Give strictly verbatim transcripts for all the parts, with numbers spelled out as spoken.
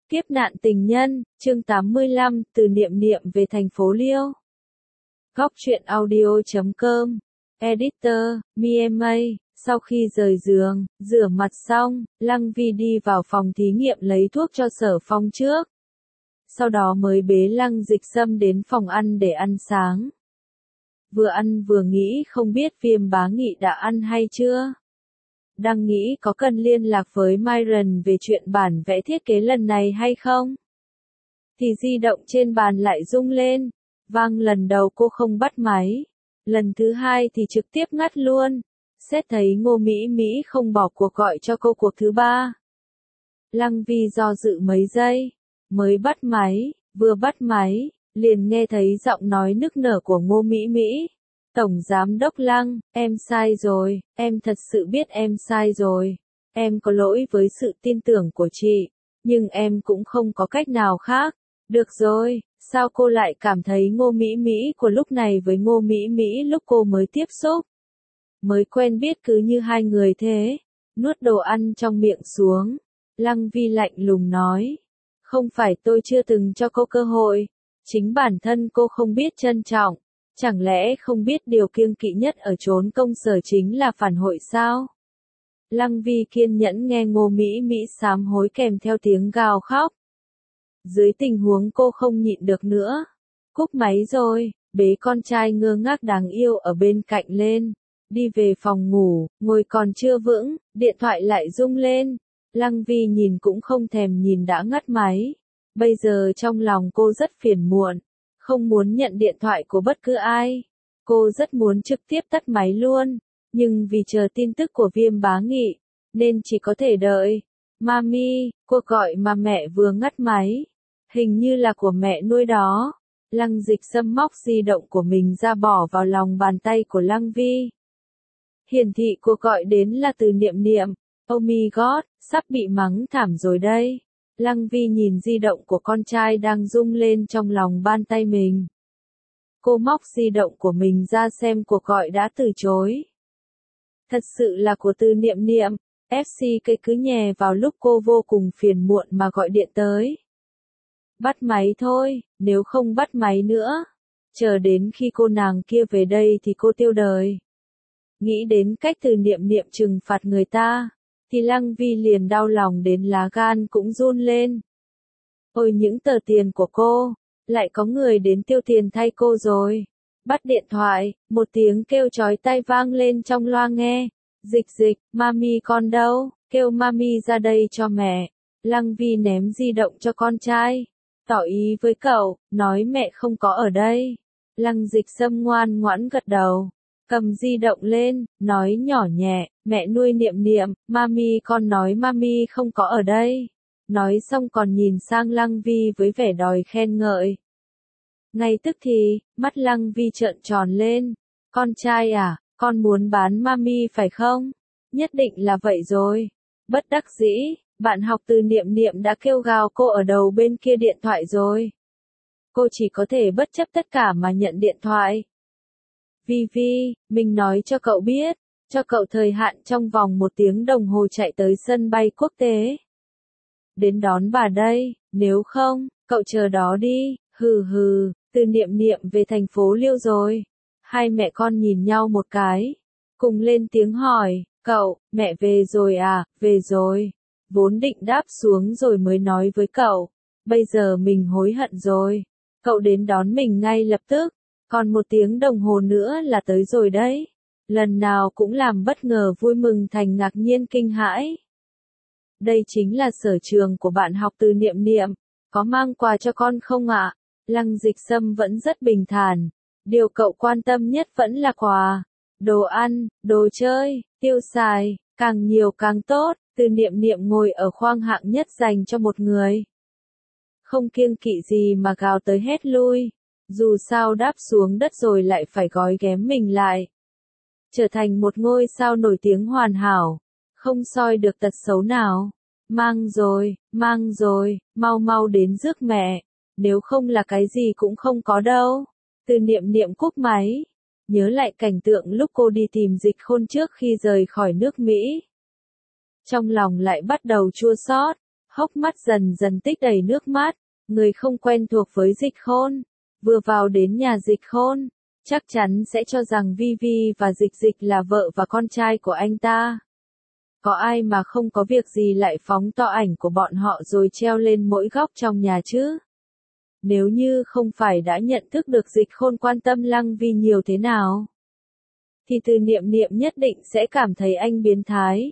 Kiếp nạn tình nhân, chương tám mươi lăm, từ niệm niệm về thành phố Liêu. Góc truyện audio chấm com, Editor, Miema. Sau khi rời giường, rửa mặt xong, Lăng Vi đi vào phòng thí nghiệm lấy thuốc cho Sở Phong trước. Sau đó mới bế Lăng Dịch Sâm đến phòng ăn để ăn sáng. Vừa ăn vừa nghĩ không biết Viêm Bá Nghị đã ăn hay chưa. Đang nghĩ có cần liên lạc với Myron về chuyện bản vẽ thiết kế lần này hay không? Thì di động trên bàn lại rung lên. Vang lần đầu cô không bắt máy. Lần thứ hai thì trực tiếp ngắt luôn. Xét thấy Ngô Mỹ Mỹ không bỏ cuộc gọi cho cô cuộc thứ ba. Lăng Vi do dự mấy giây. Mới bắt máy, vừa bắt máy, liền nghe thấy giọng nói nức nở của Ngô Mỹ Mỹ. Tổng Giám đốc Lăng, em sai rồi, em thật sự biết em sai rồi. Em có lỗi với sự tin tưởng của chị, nhưng em cũng không có cách nào khác. Được rồi, sao cô lại cảm thấy Ngô Mỹ Mỹ của lúc này với Ngô Mỹ Mỹ lúc cô mới tiếp xúc? Mới quen biết cứ như hai người thế. Nuốt đồ ăn trong miệng xuống. Lăng Vi lạnh lùng nói. Không phải tôi chưa từng cho cô cơ hội. Chính bản thân cô không biết trân trọng. Chẳng lẽ không biết điều kiêng kỵ nhất ở chốn công sở chính là phản hội sao? Lăng Vi kiên nhẫn nghe Ngô Mỹ Mỹ sám hối kèm theo tiếng gào khóc. Dưới tình huống cô không nhịn được nữa. Cúp máy rồi, bế con trai ngơ ngác đáng yêu ở bên cạnh lên. Đi về phòng ngủ, ngồi còn chưa vững, điện thoại lại rung lên. Lăng Vi nhìn cũng không thèm nhìn đã ngắt máy. Bây giờ trong lòng cô rất phiền muộn. Không muốn nhận điện thoại của bất cứ ai. Cô rất muốn trực tiếp tắt máy luôn. Nhưng vì chờ tin tức của Viêm Bá Nghị, nên chỉ có thể đợi. Mami, cuộc gọi mà mẹ vừa ngắt máy. Hình như là của mẹ nuôi đó. Lăng Dịch Sâm móc di động của mình ra bỏ vào lòng bàn tay của Lăng Vi. Hiển thị cuộc gọi đến là từ Niệm Niệm. Oh my god, sắp bị mắng thảm rồi đây. Lăng Vi nhìn di động của con trai đang rung lên trong lòng bàn tay mình. Cô móc di động của mình ra xem cuộc gọi đã từ chối. Thật sự là của từ Niệm Niệm. ép xê cây cứ nhè vào lúc cô vô cùng phiền muộn mà gọi điện tới. Bắt máy thôi, nếu không bắt máy nữa. Chờ đến khi cô nàng kia về đây thì cô tiêu đời. Nghĩ đến cách từ Niệm Niệm trừng phạt người ta. Thì Lăng Vi liền đau lòng đến lá gan cũng run lên. Ôi những tờ tiền của cô, lại có người đến tiêu tiền thay cô rồi. Bắt điện thoại, một tiếng kêu chói tai vang lên trong loa nghe. Dịch dịch, mami con đâu, kêu mami ra đây cho mẹ. Lăng Vi ném di động cho con trai. Tỏ ý với cậu, nói mẹ không có ở đây. Lăng Dịch Sâm ngoan ngoãn gật đầu. Cầm di động lên, nói nhỏ nhẹ, mẹ nuôi Niệm Niệm, mami con nói mami không có ở đây. Nói xong còn nhìn sang Lăng Vi với vẻ đòi khen ngợi. Ngay tức thì, mắt Lăng Vi trợn tròn lên. Con trai à, con muốn bán mami phải không? Nhất định là vậy rồi. Bất đắc dĩ, bạn học từ Niệm Niệm đã kêu gào cô ở đầu bên kia điện thoại rồi. Cô chỉ có thể bất chấp tất cả mà nhận điện thoại. Vi Vi, mình nói cho cậu biết, cho cậu thời hạn trong vòng một tiếng đồng hồ chạy tới sân bay quốc tế. Đến đón bà đây, nếu không, cậu chờ đó đi, hừ hừ, từ Niệm Niệm về thành phố Liêu rồi. Hai mẹ con nhìn nhau một cái, cùng lên tiếng hỏi, cậu, mẹ về rồi à, về rồi. Vốn định đáp xuống rồi mới nói với cậu, bây giờ mình hối hận rồi. Cậu đến đón mình ngay lập tức. Còn một tiếng đồng hồ nữa là tới rồi đấy. Lần nào cũng làm bất ngờ vui mừng thành ngạc nhiên kinh hãi. Đây chính là sở trường của bạn học từ Niệm Niệm. Có mang quà cho con không ạ? Lăng Dịch Sâm vẫn rất bình thản. Điều cậu quan tâm nhất vẫn là quà. Đồ ăn, đồ chơi, tiêu xài, càng nhiều càng tốt. Từ Niệm Niệm ngồi ở khoang hạng nhất dành cho một người. Không kiêng kỵ gì mà gào tới hét lui. Dù sao đáp xuống đất rồi lại phải gói ghém mình lại. Trở thành một ngôi sao nổi tiếng hoàn hảo. Không soi được tật xấu nào. Mang rồi, mang rồi, mau mau đến rước mẹ. Nếu không là cái gì cũng không có đâu. Từ Niệm Niệm cúp máy. Nhớ lại cảnh tượng lúc cô đi tìm Dịch Khôn trước khi rời khỏi nước Mỹ. Trong lòng lại bắt đầu chua xót. hốc mắt dần dần tích đầy nước mắt, người không quen thuộc với Dịch Khôn, vừa vào đến nhà Dịch Khôn, chắc chắn sẽ cho rằng Vi Vi và Dịch Dịch là vợ và con trai của anh ta. Có ai mà không có việc gì lại phóng to ảnh của bọn họ rồi treo lên mỗi góc trong nhà chứ? Nếu như không phải đã nhận thức được Dịch Khôn quan tâm Lăng Vi nhiều thế nào, thì Từ Niệm Niệm nhất định sẽ cảm thấy anh biến thái.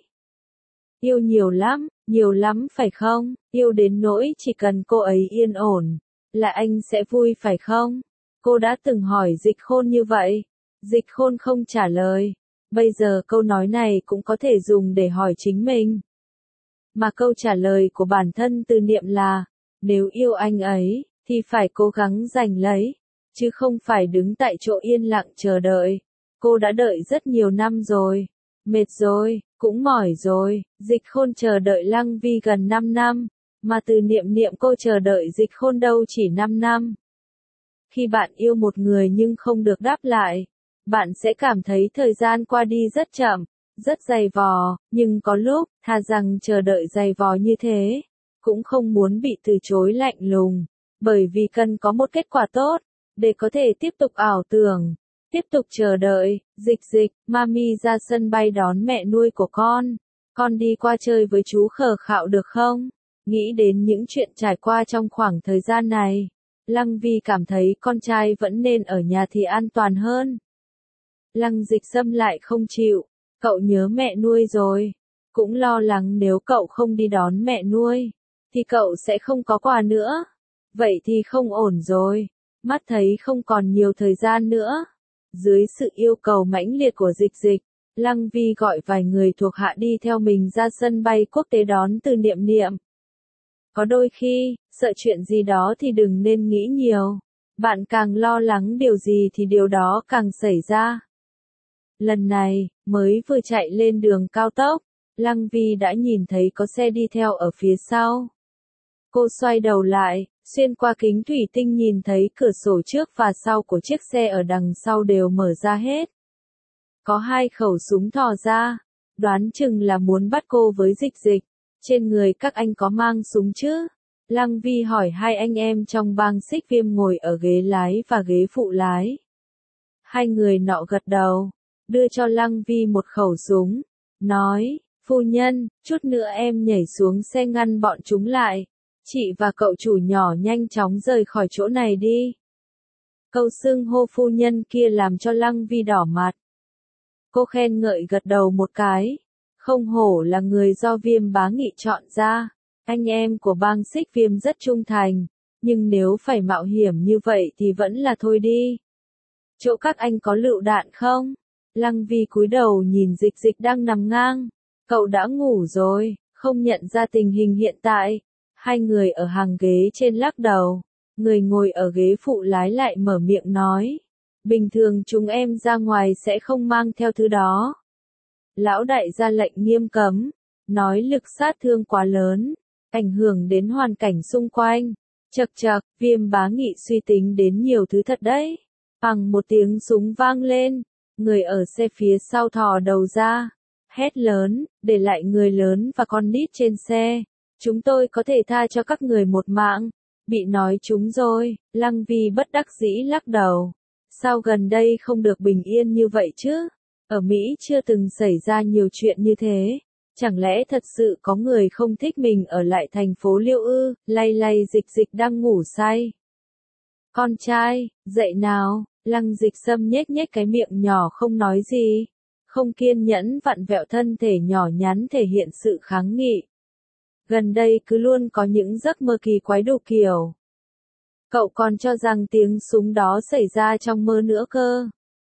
Yêu nhiều lắm, nhiều lắm phải không? Yêu đến nỗi chỉ cần cô ấy yên ổn, là anh sẽ vui phải không? Cô đã từng hỏi Dịch Khôn như vậy. Dịch Khôn không trả lời. Bây giờ câu nói này cũng có thể dùng để hỏi chính mình. Mà câu trả lời của bản thân Từ Niệm là, nếu yêu anh ấy, thì phải cố gắng giành lấy, chứ không phải đứng tại chỗ yên lặng chờ đợi. Cô đã đợi rất nhiều năm rồi, mệt rồi, cũng mỏi rồi. Dịch Khôn chờ đợi Lăng Vi gần năm năm, mà Từ Niệm Niệm cô chờ đợi Dịch Khôn đâu chỉ năm năm. Khi bạn yêu một người nhưng không được đáp lại, bạn sẽ cảm thấy thời gian qua đi rất chậm, rất dày vò, nhưng có lúc, thà rằng chờ đợi dày vò như thế, cũng không muốn bị từ chối lạnh lùng, bởi vì cần có một kết quả tốt, để có thể tiếp tục ảo tưởng, tiếp tục chờ đợi. Dịch Dịch, mami ra sân bay đón mẹ nuôi của con, con đi qua chơi với chú Khờ Khạo được không? Nghĩ đến những chuyện trải qua trong khoảng thời gian này, Lăng Vi cảm thấy con trai vẫn nên ở nhà thì an toàn hơn. Lăng Dịch Sâm lại không chịu, cậu nhớ mẹ nuôi rồi, cũng lo lắng nếu cậu không đi đón mẹ nuôi, thì cậu sẽ không có quà nữa. Vậy thì không ổn rồi, mắt thấy không còn nhiều thời gian nữa. Dưới sự yêu cầu mãnh liệt của Dịch Dịch, Lăng Vi gọi vài người thuộc hạ đi theo mình ra sân bay quốc tế đón Từ Niệm Niệm. Có đôi khi, sợ chuyện gì đó thì đừng nên nghĩ nhiều. Bạn càng lo lắng điều gì thì điều đó càng xảy ra. Lần này, mới vừa chạy lên đường cao tốc, Lăng Vi đã nhìn thấy có xe đi theo ở phía sau. Cô xoay đầu lại, xuyên qua kính thủy tinh nhìn thấy cửa sổ trước và sau của chiếc xe ở đằng sau đều mở ra hết. Có hai khẩu súng thò ra, đoán chừng là muốn bắt cô với Dịch Dịch. Trên người các anh có mang súng chứ? Lăng Vi hỏi hai anh em trong bang Xích Viêm ngồi ở ghế lái và ghế phụ lái. Hai người nọ gật đầu, đưa cho Lăng Vi một khẩu súng, nói, phu nhân, chút nữa em nhảy xuống xe ngăn bọn chúng lại. Chị và cậu chủ nhỏ nhanh chóng rời khỏi chỗ này đi. Câu xưng hô phu nhân kia làm cho Lăng Vi đỏ mặt. Cô khen ngợi gật đầu một cái. Không hổ là người do Viêm Bá Nghị chọn ra. Anh em của bang Xích Viêm rất trung thành. Nhưng nếu phải mạo hiểm như vậy thì vẫn là thôi đi. Chỗ các anh có lựu đạn không? Lăng Vi cúi đầu nhìn Dịch Dịch đang nằm ngang. Cậu đã ngủ rồi, không nhận ra tình hình hiện tại. Hai người ở hàng ghế trên lắc đầu. Người ngồi ở ghế phụ lái lại mở miệng nói. Bình thường chúng em ra ngoài sẽ không mang theo thứ đó. Lão đại ra lệnh nghiêm cấm. Nói lực sát thương quá lớn. Ảnh hưởng đến hoàn cảnh xung quanh. Chậc chậc, Viêm Bá Nghị suy tính đến nhiều thứ thật đấy. Bằng một tiếng súng vang lên. Người ở xe phía sau thò đầu ra. Hét lớn, để lại người lớn và con nít trên xe. Chúng tôi có thể tha cho các người một mạng. Bị nói chúng rồi, Lăng Vi bất đắc dĩ lắc đầu. Sao gần đây không được bình yên như vậy chứ? Ở Mỹ chưa từng xảy ra nhiều chuyện như thế. Chẳng lẽ thật sự có người không thích mình ở lại thành phố Liêu ư? Lay lay Dịch Dịch đang ngủ say. Con trai, dậy nào. Lăng Dịch Sâm nhếch nhếch cái miệng nhỏ không nói gì. Không kiên nhẫn vặn vẹo thân thể nhỏ nhắn thể hiện sự kháng nghị. Gần đây cứ luôn có những giấc mơ kỳ quái đủ kiểu. Cậu còn cho rằng tiếng súng đó xảy ra trong mơ nữa cơ.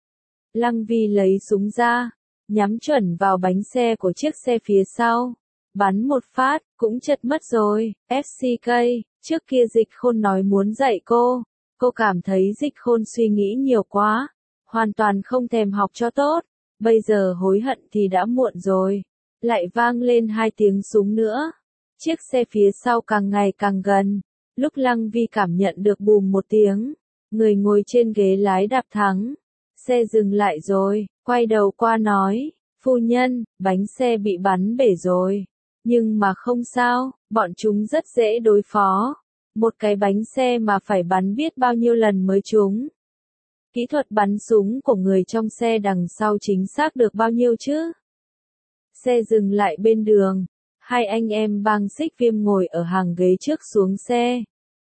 Lăng Vi lấy súng ra, nhắm chuẩn vào bánh xe của chiếc xe phía sau. Bắn một phát, cũng chật mất rồi. ép xê ca, trước kia Dịch Khôn nói muốn dạy cô. Cô cảm thấy Dịch Khôn suy nghĩ nhiều quá. Hoàn toàn không thèm học cho tốt. Bây giờ hối hận thì đã muộn rồi. Lại vang lên hai tiếng súng nữa. Chiếc xe phía sau càng ngày càng gần. Lúc Lăng Vi cảm nhận được bùm một tiếng. Người ngồi trên ghế lái đạp thắng. Xe dừng lại rồi, quay đầu qua nói. Phu nhân, bánh xe bị bắn bể rồi. Nhưng mà không sao, bọn chúng rất dễ đối phó. Một cái bánh xe mà phải bắn biết bao nhiêu lần mới trúng. Kỹ thuật bắn súng của người trong xe đằng sau chính xác được bao nhiêu chứ? Xe dừng lại bên đường. Hai anh em bang xích viêm ngồi ở hàng ghế trước xuống xe.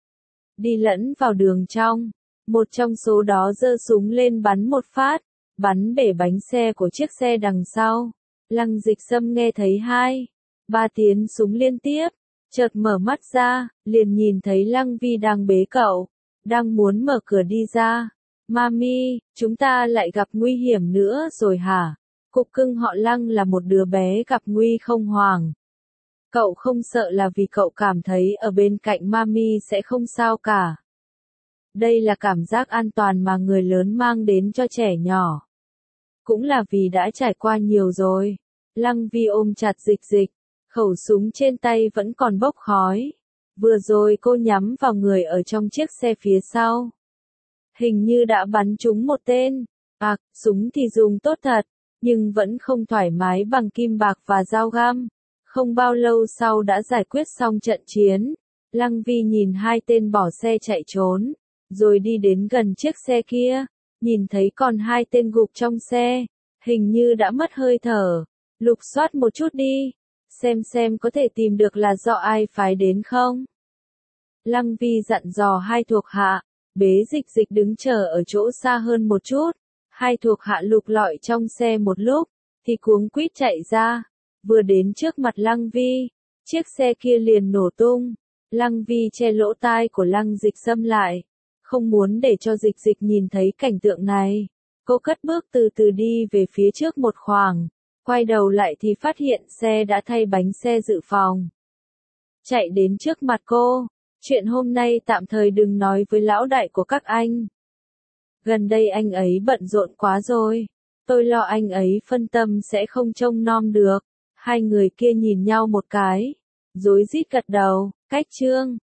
Đi lẫn vào đường trong. Một trong số đó giơ súng lên bắn một phát. Bắn bể bánh xe của chiếc xe đằng sau. Lăng Dịch Sâm nghe thấy hai, ba tiếng súng liên tiếp. Chợt mở mắt ra, liền nhìn thấy Lăng Vi đang bế cậu. Đang muốn mở cửa đi ra. Mami, chúng ta lại gặp nguy hiểm nữa rồi hả? Cục cưng họ Lăng là một đứa bé gặp nguy không hoàng. Cậu không sợ là vì cậu cảm thấy ở bên cạnh Mami sẽ không sao cả. Đây là cảm giác an toàn mà người lớn mang đến cho trẻ nhỏ. Cũng là vì đã trải qua nhiều rồi. Lăng Vi ôm chặt Dịch Dịch, khẩu súng trên tay vẫn còn bốc khói. Vừa rồi cô nhắm vào người ở trong chiếc xe phía sau. Hình như đã bắn trúng một tên. À, súng thì dùng tốt thật, nhưng vẫn không thoải mái bằng kim bạc và dao găm. Không bao lâu sau đã giải quyết xong trận chiến. Lăng Vi nhìn hai tên bỏ xe chạy trốn, rồi đi đến gần chiếc xe kia, nhìn thấy còn hai tên gục trong xe, hình như đã mất hơi thở. Lục soát một chút đi, xem xem có thể tìm được là do ai phái đến không. Lăng Vi dặn dò hai thuộc hạ, bế Dịch Dịch đứng chờ ở chỗ xa hơn một chút. Hai thuộc hạ lục lọi trong xe một lúc, thì cuống quýt chạy ra. Vừa đến trước mặt Lăng Vi, chiếc xe kia liền nổ tung. Lăng Vi che lỗ tai của Lăng Dịch Sâm lại, không muốn để cho Dịch Dịch nhìn thấy cảnh tượng này. Cô cất bước từ từ đi về phía trước một khoảng, quay đầu lại thì phát hiện xe đã thay bánh xe dự phòng. Chạy đến trước mặt cô, chuyện hôm nay tạm thời đừng nói với lão đại của các anh. Gần đây anh ấy bận rộn quá rồi, tôi lo anh ấy phân tâm sẽ không trông nom được. Hai người kia nhìn nhau một cái, rối rít gật đầu, cách chương.